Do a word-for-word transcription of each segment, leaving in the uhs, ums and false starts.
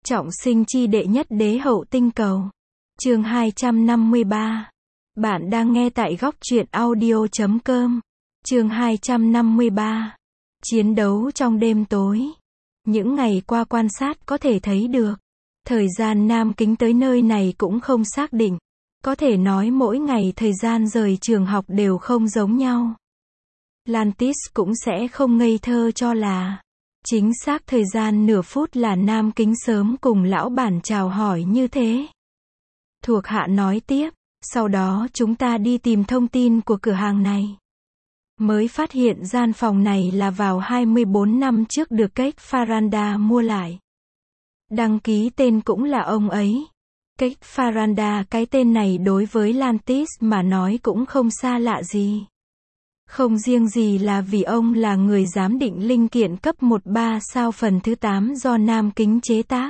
Trọng sinh chi đệ nhất đế hậu tinh cầu. Chương hai trăm năm mươi ba. Bạn đang nghe tại góc truyện audio chấm com. Chương hai trăm năm mươi ba. Chiến đấu trong đêm tối. Những ngày qua quan sát có thể thấy được, thời gian Nam Kính tới nơi này cũng không xác định. Có thể nói mỗi ngày thời gian rời trường học đều không giống nhau. Lantis cũng sẽ không ngây thơ cho là chính xác thời gian nửa phút là Nam Kính sớm cùng lão bản chào hỏi như thế. Thuộc hạ nói tiếp, sau đó chúng ta đi tìm thông tin của cửa hàng này. Mới phát hiện gian phòng này là vào hai mươi bốn năm trước được Keith Faranda mua lại. Đăng ký tên cũng là ông ấy. Keith Faranda, cái tên này đối với Lantis mà nói cũng không xa lạ gì. Không riêng gì là vì ông là người giám định linh kiện cấp một ba sao phần thứ tám do Nam Kính chế tác,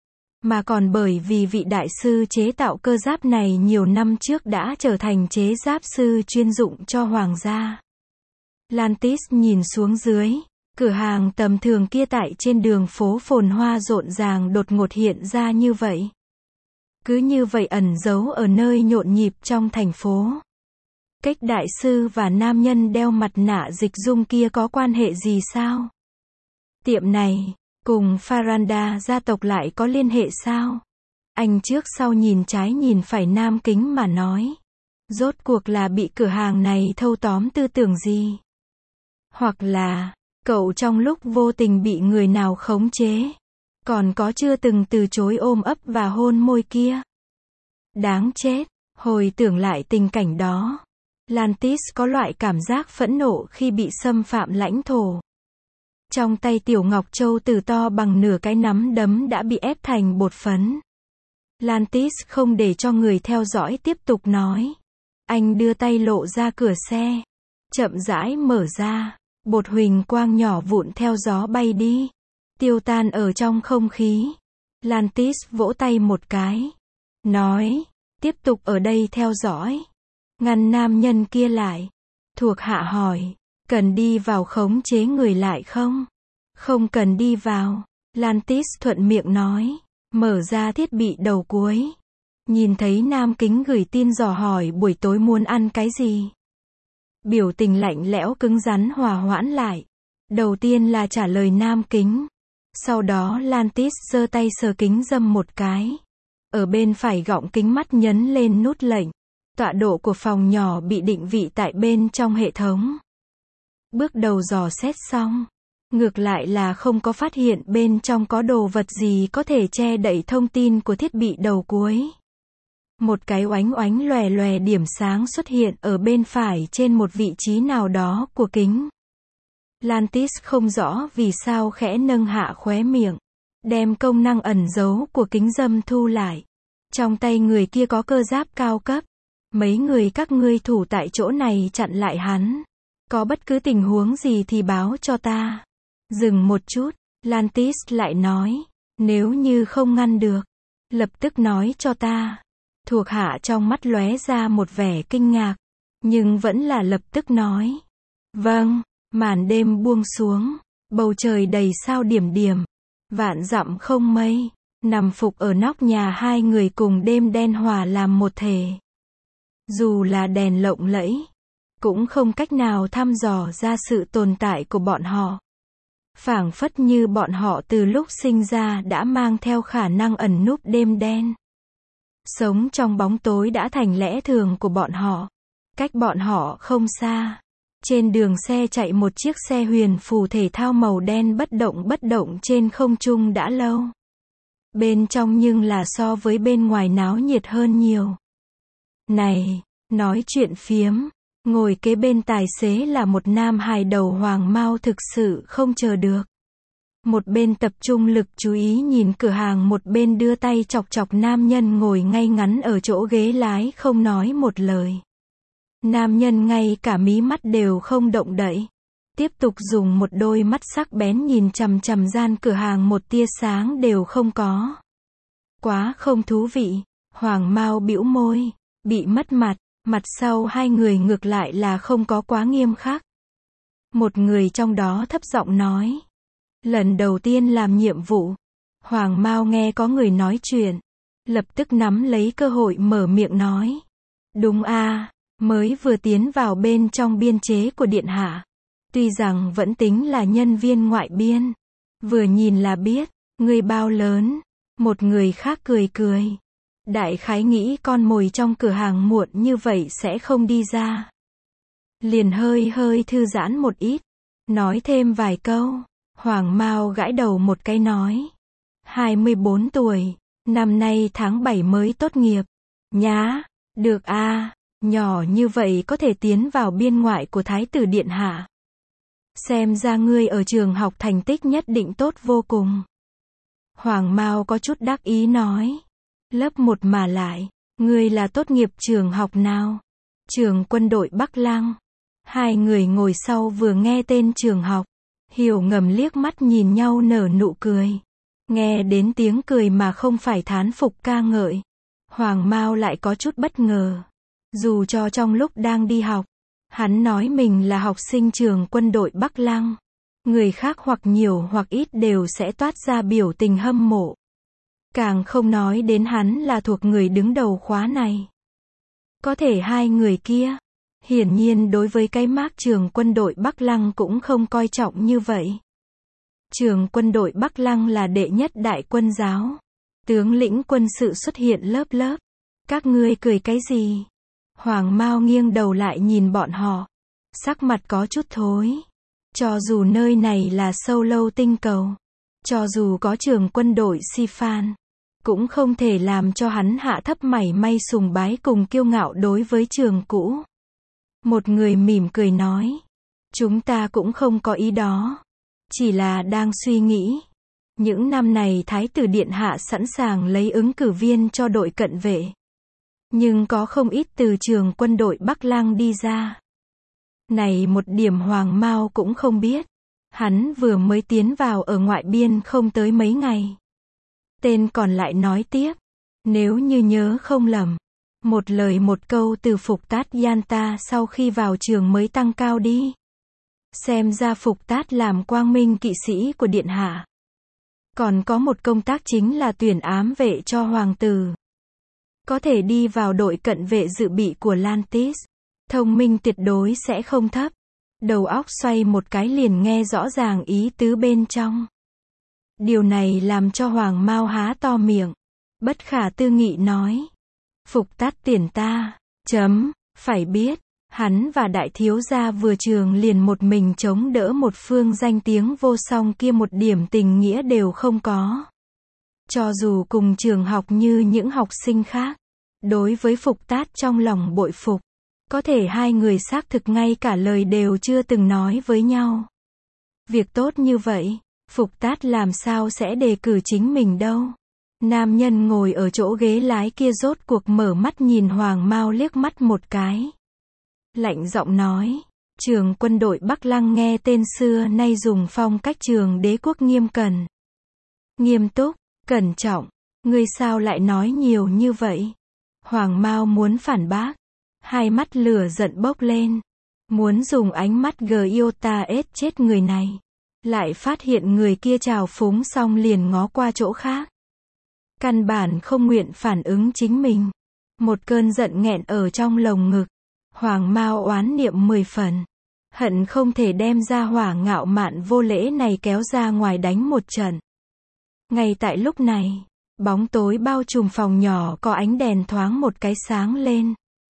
mà còn bởi vì vị đại sư chế tạo cơ giáp này nhiều năm trước đã trở thành chế giáp sư chuyên dụng cho hoàng gia. Lantis nhìn xuống dưới, cửa hàng tầm thường kia tại trên đường phố phồn hoa rộn ràng đột ngột hiện ra như vậy. Cứ như vậy ẩn giấu ở nơi nhộn nhịp trong thành phố. Cách đại sư và nam nhân đeo mặt nạ dịch dung kia có quan hệ gì sao? Tiệm này, cùng Faranda gia tộc lại có liên hệ sao? Anh trước sau nhìn trái nhìn phải Nam Kính mà nói. Rốt cuộc là bị cửa hàng này thâu tóm tư tưởng gì? Hoặc là, cậu trong lúc vô tình bị người nào khống chế? Còn có chưa từng từ chối ôm ấp và hôn môi kia? Đáng chết, hồi tưởng lại tình cảnh đó. Lantis có loại cảm giác phẫn nộ khi bị xâm phạm lãnh thổ. Trong tay tiểu ngọc châu từ to bằng nửa cái nắm đấm đã bị ép thành bột phấn. Lantis không để cho người theo dõi tiếp tục nói. Anh đưa tay lộ ra cửa xe. Chậm rãi mở ra. Bột huỳnh quang nhỏ vụn theo gió bay đi. Tiêu tan ở trong không khí. Lantis vỗ tay một cái. Nói. Tiếp tục ở đây theo dõi. Ngăn nam nhân kia lại. Thuộc hạ hỏi, cần đi vào khống chế người lại không? Không cần đi vào. Lantis thuận miệng nói. Mở ra thiết bị đầu cuối. Nhìn thấy Nam Kính gửi tin dò hỏi buổi tối muốn ăn cái gì. Biểu tình lạnh lẽo cứng rắn hòa hoãn lại. Đầu tiên là trả lời Nam Kính. Sau đó Lantis giơ tay sờ kính dâm một cái. Ở bên phải gọng kính mắt nhấn lên nút lệnh. Tọa độ của phòng nhỏ bị định vị tại bên trong hệ thống. Bước đầu dò xét xong. Ngược lại là không có phát hiện bên trong có đồ vật gì có thể che đậy thông tin của thiết bị đầu cuối. Một cái oánh oánh lòe lòe điểm sáng xuất hiện ở bên phải trên một vị trí nào đó của kính. Lantis không rõ vì sao khẽ nâng hạ khóe miệng. Đem công năng ẩn giấu của kính dâm thu lại. Trong tay người kia có cơ giáp cao cấp. Mấy người các ngươi thủ tại chỗ này chặn lại hắn. Có bất cứ tình huống gì thì báo cho ta. Dừng một chút, Lantis lại nói. Nếu như không ngăn được, lập tức nói cho ta. Thuộc hạ trong mắt lóe ra một vẻ kinh ngạc. Nhưng vẫn là lập tức nói. Vâng, màn đêm buông xuống. Bầu trời đầy sao điểm điểm. Vạn dặm không mây. Nằm phục ở nóc nhà hai người cùng đêm đen hòa làm một thể. Dù là đèn lộng lẫy, cũng không cách nào thăm dò ra sự tồn tại của bọn họ. Phảng phất như bọn họ từ lúc sinh ra đã mang theo khả năng ẩn núp đêm đen. Sống trong bóng tối đã thành lẽ thường của bọn họ. Cách bọn họ không xa. Trên đường xe chạy một chiếc xe huyền phù thể thao màu đen bất động bất động trên không trung đã lâu. Bên trong nhưng là so với bên ngoài náo nhiệt hơn nhiều. Này, nói chuyện phiếm, ngồi kế bên tài xế là một nam hài đầu hoàng mao thực sự không chờ được. Một bên tập trung lực chú ý nhìn cửa hàng, một bên đưa tay chọc chọc nam nhân ngồi ngay ngắn ở chỗ ghế lái không nói một lời. Nam nhân ngay cả mí mắt đều không động đậy. Tiếp tục dùng một đôi mắt sắc bén nhìn chằm chằm gian cửa hàng, một tia sáng đều không có. Quá không thú vị, hoàng mao bĩu môi. Bị mất mặt, mặt sau hai người ngược lại là không có quá nghiêm khắc. Một người trong đó thấp giọng nói. Lần đầu tiên làm nhiệm vụ, Hoàng Mao nghe có người nói chuyện, lập tức nắm lấy cơ hội mở miệng nói. Đúng a, mới vừa tiến vào bên trong biên chế của điện hạ. Tuy rằng vẫn tính là nhân viên ngoại biên. Vừa nhìn là biết, người bao lớn. Một người khác cười cười. Đại khái nghĩ con mồi trong cửa hàng muộn như vậy sẽ không đi ra. Liền hơi hơi thư giãn một ít. Nói thêm vài câu. Hoàng Mao gãi đầu một cái nói. hai mươi bốn tuổi. Năm nay tháng bảy mới tốt nghiệp. Nhá, được a, nhỏ như vậy có thể tiến vào biên ngoại của Thái tử điện hạ. Xem ra ngươi ở trường học thành tích nhất định tốt vô cùng. Hoàng Mao có chút đắc ý nói. Lớp một mà lại, ngươi là tốt nghiệp trường học nào? Trường quân đội Bắc Lăng. Hai người ngồi sau vừa nghe tên trường học, hiểu ngầm liếc mắt nhìn nhau nở nụ cười. Nghe đến tiếng cười mà không phải thán phục ca ngợi. Hoàng Mao lại có chút bất ngờ. Dù cho trong lúc đang đi học, hắn nói mình là học sinh trường quân đội Bắc Lăng. Người khác hoặc nhiều hoặc ít đều sẽ toát ra biểu tình hâm mộ. Càng không nói đến hắn là thuộc người đứng đầu khóa này. Có thể hai người kia, hiển nhiên đối với cái mác trường quân đội Bắc Lăng cũng không coi trọng như vậy. Trường quân đội Bắc Lăng là đệ nhất đại quân giáo. Tướng lĩnh quân sự xuất hiện lớp lớp. Các ngươi cười cái gì? Hoàng Mao nghiêng đầu lại nhìn bọn họ. Sắc mặt có chút thối. Cho dù nơi này là sâu lâu tinh cầu. Cho dù có trường quân đội Si Phan. Cũng không thể làm cho hắn hạ thấp mảy may sùng bái cùng kiêu ngạo đối với trường cũ. Một người mỉm cười nói. Chúng ta cũng không có ý đó. Chỉ là đang suy nghĩ. Những năm này Thái tử điện hạ sẵn sàng lấy ứng cử viên cho đội cận vệ. Nhưng có không ít từ trường quân đội Bắc Lăng đi ra. Này một điểm Hoàng Mao cũng không biết. Hắn vừa mới tiến vào ở ngoại biên không tới mấy ngày. Tên còn lại nói tiếp. Nếu như nhớ không lầm. Một lời một câu từ Phục Tát Yanta sau khi vào trường mới tăng cao đi. Xem ra Phục Tát làm quang minh kỵ sĩ của điện hạ. Còn có một công tác chính là tuyển ám vệ cho hoàng tử. Có thể đi vào đội cận vệ dự bị của Lantis. Thông minh tuyệt đối sẽ không thấp. Đầu óc xoay một cái liền nghe rõ ràng ý tứ bên trong. Điều này làm cho Hoàng Mao há to miệng. Bất khả tư nghị nói. Phục Tát tiền ta. Chấm. Phải biết. Hắn và đại thiếu gia vừa trường liền một mình chống đỡ một phương danh tiếng vô song kia một điểm tình nghĩa đều không có. Cho dù cùng trường học như những học sinh khác. Đối với Phục Tát trong lòng bội phục. Có thể hai người xác thực ngay cả lời đều chưa từng nói với nhau. Việc tốt như vậy, Phục Tát làm sao sẽ đề cử chính mình đâu. Nam nhân ngồi ở chỗ ghế lái kia rốt cuộc mở mắt nhìn Hoàng Mao liếc mắt một cái. Lạnh giọng nói, trường quân đội Bắc Lăng nghe tên xưa nay dùng phong cách trường đế quốc nghiêm cẩn. Nghiêm túc, cẩn trọng, ngươi sao lại nói nhiều như vậy? Hoàng Mao muốn phản bác. Hai mắt lửa giận bốc lên. Muốn dùng ánh mắt Giota ết chết người này. Lại phát hiện người kia trào phúng xong liền ngó qua chỗ khác. Căn bản không nguyện phản ứng chính mình. Một cơn giận nghẹn ở trong lồng ngực. Hoàng Mao oán niệm mười phần. Hận không thể đem ra hỏa ngạo mạn vô lễ này kéo ra ngoài đánh một trận. Ngay tại lúc này, bóng tối bao trùm phòng nhỏ có ánh đèn thoáng một cái sáng lên.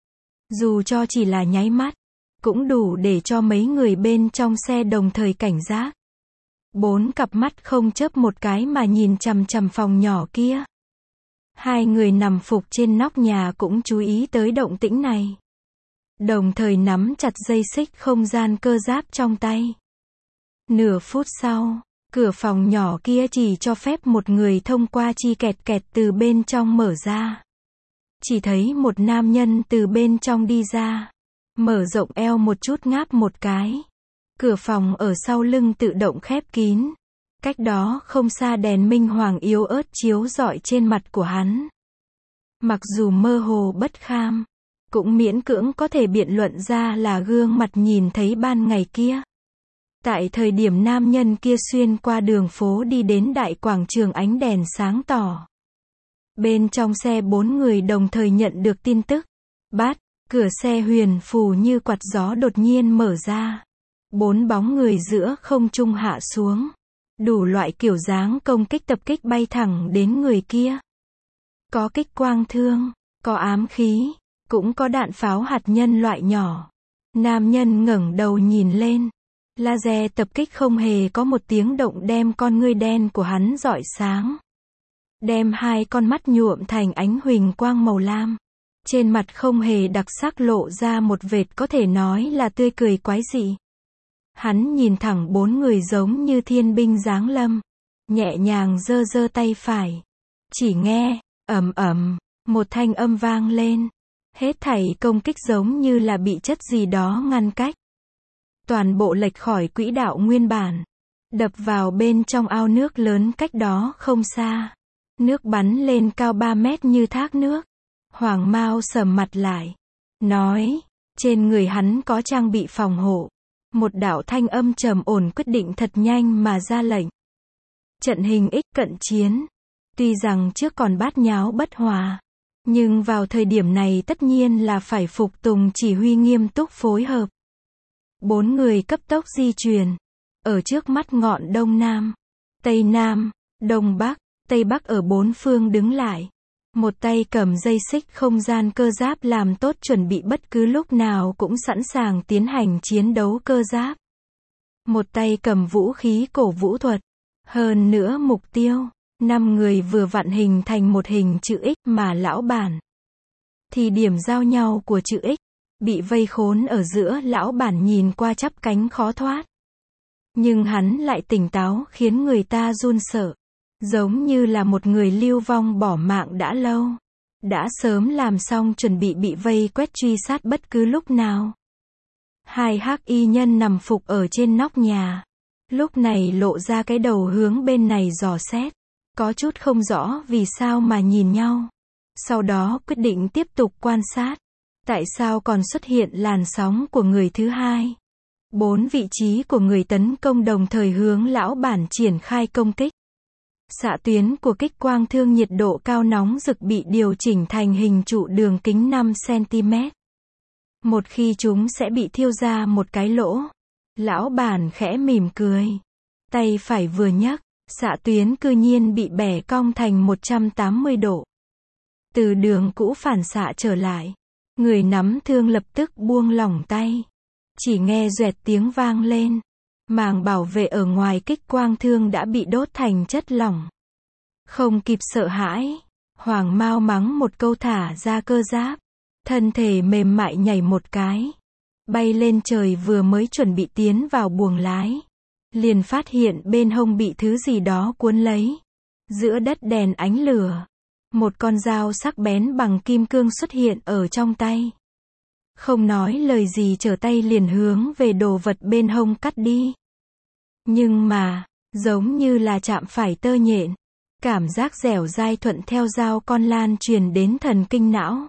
Dù cho chỉ là nháy mắt, cũng đủ để cho mấy người bên trong xe đồng thời cảnh giác. Bốn cặp mắt không chớp một cái mà nhìn chằm chằm phòng nhỏ kia. Hai người nằm phục trên nóc nhà cũng chú ý tới động tĩnh này. Đồng thời nắm chặt dây xích không gian cơ giáp trong tay. Nửa phút sau, cửa phòng nhỏ kia chỉ cho phép một người thông qua chi kẹt kẹt từ bên trong mở ra. Chỉ thấy một nam nhân từ bên trong đi ra. Mở rộng eo một chút ngáp một cái. Cửa phòng ở sau lưng tự động khép kín. Cách đó không xa đèn minh hoàng yếu ớt chiếu rọi trên mặt của hắn. Mặc dù mơ hồ bất kham, cũng miễn cưỡng có thể biện luận ra là gương mặt nhìn thấy ban ngày kia. Tại thời điểm nam nhân kia xuyên qua đường phố đi đến đại quảng trường ánh đèn sáng tỏ. Bên trong xe bốn người đồng thời nhận được tin tức. Bát, cửa xe huyền phù như quạt gió đột nhiên mở ra. Bốn bóng người giữa không trung hạ xuống. Đủ loại kiểu dáng công kích tập kích bay thẳng đến người kia. Có kích quang thương, có ám khí, cũng có đạn pháo hạt nhân loại nhỏ. Nam nhân ngẩng đầu nhìn lên. Laser tập kích không hề có một tiếng động đem con ngươi đen của hắn rọi sáng. Đem hai con mắt nhuộm thành ánh huỳnh quang màu lam. Trên mặt không hề đặc sắc lộ ra một vệt có thể nói là tươi cười quái dị. Hắn nhìn thẳng bốn người giống như thiên binh giáng lâm. Nhẹ nhàng giơ giơ tay phải. Chỉ nghe, ầm ầm, một thanh âm vang lên. Hết thảy công kích giống như là bị chất gì đó ngăn cách. Toàn bộ lệch khỏi quỹ đạo nguyên bản. Đập vào bên trong ao nước lớn cách đó không xa. Nước bắn lên cao ba mét như thác nước. Hoàng Mao sầm mặt lại. Nói, trên người hắn có trang bị phòng hộ. Một đạo thanh âm trầm ổn quyết định thật nhanh mà ra lệnh. Trận hình ích cận chiến. Tuy rằng trước còn bát nháo bất hòa. Nhưng vào thời điểm này tất nhiên là phải phục tùng chỉ huy nghiêm túc phối hợp. Bốn người cấp tốc di chuyển. Ở trước mắt ngọn Đông Nam, Tây Nam, Đông Bắc, Tây Bắc ở bốn phương đứng lại. Một tay cầm dây xích không gian cơ giáp làm tốt chuẩn bị bất cứ lúc nào cũng sẵn sàng tiến hành chiến đấu cơ giáp. Một tay cầm vũ khí cổ vũ thuật. Hơn nữa mục tiêu, năm người vừa vặn hình thành một hình chữ X mà lão bản. Thì điểm giao nhau của chữ X, bị vây khốn ở giữa lão bản nhìn qua chắp cánh khó thoát. Nhưng hắn lại tỉnh táo khiến người ta run sợ. Giống như là một người lưu vong bỏ mạng đã lâu. Đã sớm làm xong chuẩn bị bị vây quét truy sát bất cứ lúc nào. Hai hắc y nhân nằm phục ở trên nóc nhà. Lúc này lộ ra cái đầu hướng bên này dò xét. Có chút không rõ vì sao mà nhìn nhau. Sau đó quyết định tiếp tục quan sát. Tại sao còn xuất hiện làn sóng của người thứ hai? Bốn vị trí của người tấn công đồng thời hướng lão bản triển khai công kích. Xạ tuyến của kích quang thương nhiệt độ cao nóng rực bị điều chỉnh thành hình trụ đường kính năm xăng ti mét. Một khi chúng sẽ bị thiêu ra một cái lỗ. Lão bản khẽ mỉm cười. Tay phải vừa nhấc, xạ tuyến cư nhiên bị bẻ cong thành một trăm tám mươi độ. Từ đường cũ phản xạ trở lại. Người nắm thương lập tức buông lỏng tay. Chỉ nghe doẹt tiếng vang lên. Màng bảo vệ ở ngoài kích quang thương đã bị đốt thành chất lỏng. Không kịp sợ hãi. Hoàng Mao mắng một câu thả ra cơ giáp. Thân thể mềm mại nhảy một cái. Bay lên trời vừa mới chuẩn bị tiến vào buồng lái. Liền phát hiện bên hông bị thứ gì đó cuốn lấy. Giữa đất đèn ánh lửa. Một con dao sắc bén bằng kim cương xuất hiện ở trong tay. Không nói lời gì trở tay liền hướng về đồ vật bên hông cắt đi. Nhưng mà, giống như là chạm phải tơ nhện. Cảm giác dẻo dai thuận theo dao con lan truyền đến thần kinh não.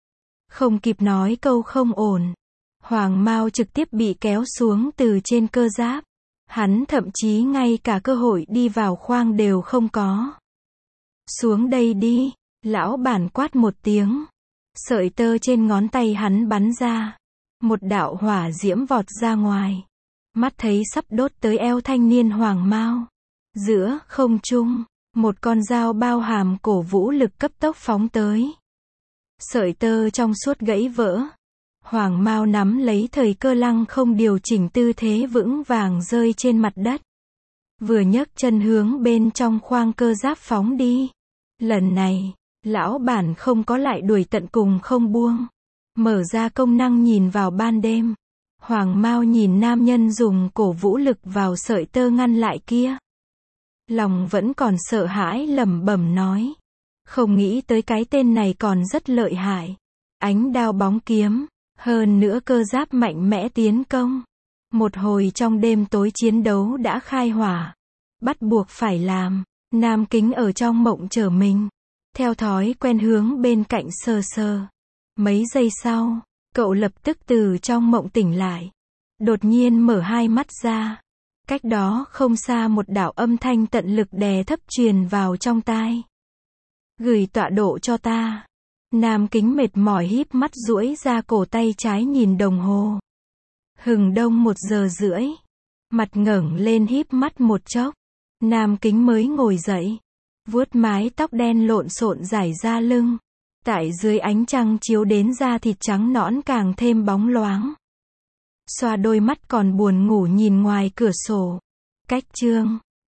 Không kịp nói câu không ổn. Hoàng Mao trực tiếp bị kéo xuống từ trên cơ giáp. Hắn thậm chí ngay cả cơ hội đi vào khoang đều không có. Xuống đây đi, lão bản quát một tiếng. Sợi tơ trên ngón tay hắn bắn ra. Một đạo hỏa diễm vọt ra ngoài. Mắt thấy sắp đốt tới eo thanh niên Hoàng Mao. Giữa không trung, một con dao bao hàm cổ vũ lực cấp tốc phóng tới. Sợi tơ trong suốt gãy vỡ. Hoàng Mao nắm lấy thời cơ lăng không điều chỉnh tư thế vững vàng rơi trên mặt đất. Vừa nhấc chân hướng bên trong khoang cơ giáp phóng đi. Lần này, lão bản không có lại đuổi tận cùng không buông. Mở ra công năng nhìn vào ban đêm. Hoàng Mao nhìn nam nhân dùng cổ vũ lực vào sợi tơ ngăn lại kia. Lòng vẫn còn sợ hãi lẩm bẩm nói. Không nghĩ tới cái tên này còn rất lợi hại. Ánh đao bóng kiếm. Hơn nữa cơ giáp mạnh mẽ tiến công. Một hồi trong đêm tối chiến đấu đã khai hỏa. Bắt buộc phải làm. Nam Kính ở trong mộng trở mình. Theo thói quen hướng bên cạnh sờ sờ. Mấy giây sau, cậu lập tức từ trong mộng tỉnh lại. Đột nhiên mở hai mắt ra. Cách đó không xa một đạo âm thanh tận lực đè thấp truyền vào trong tai. Gửi tọa độ cho ta. Nam Kính mệt mỏi híp mắt duỗi ra cổ tay trái nhìn đồng hồ. Hừng đông một giờ rưỡi. Mặt ngẩng lên híp mắt một chốc. Nam Kính mới ngồi dậy. Vuốt mái tóc đen lộn xộn rải ra lưng. Tại dưới ánh trăng chiếu đến da thịt trắng nõn càng thêm bóng loáng. Xoa đôi mắt còn buồn ngủ nhìn ngoài cửa sổ. Cách chương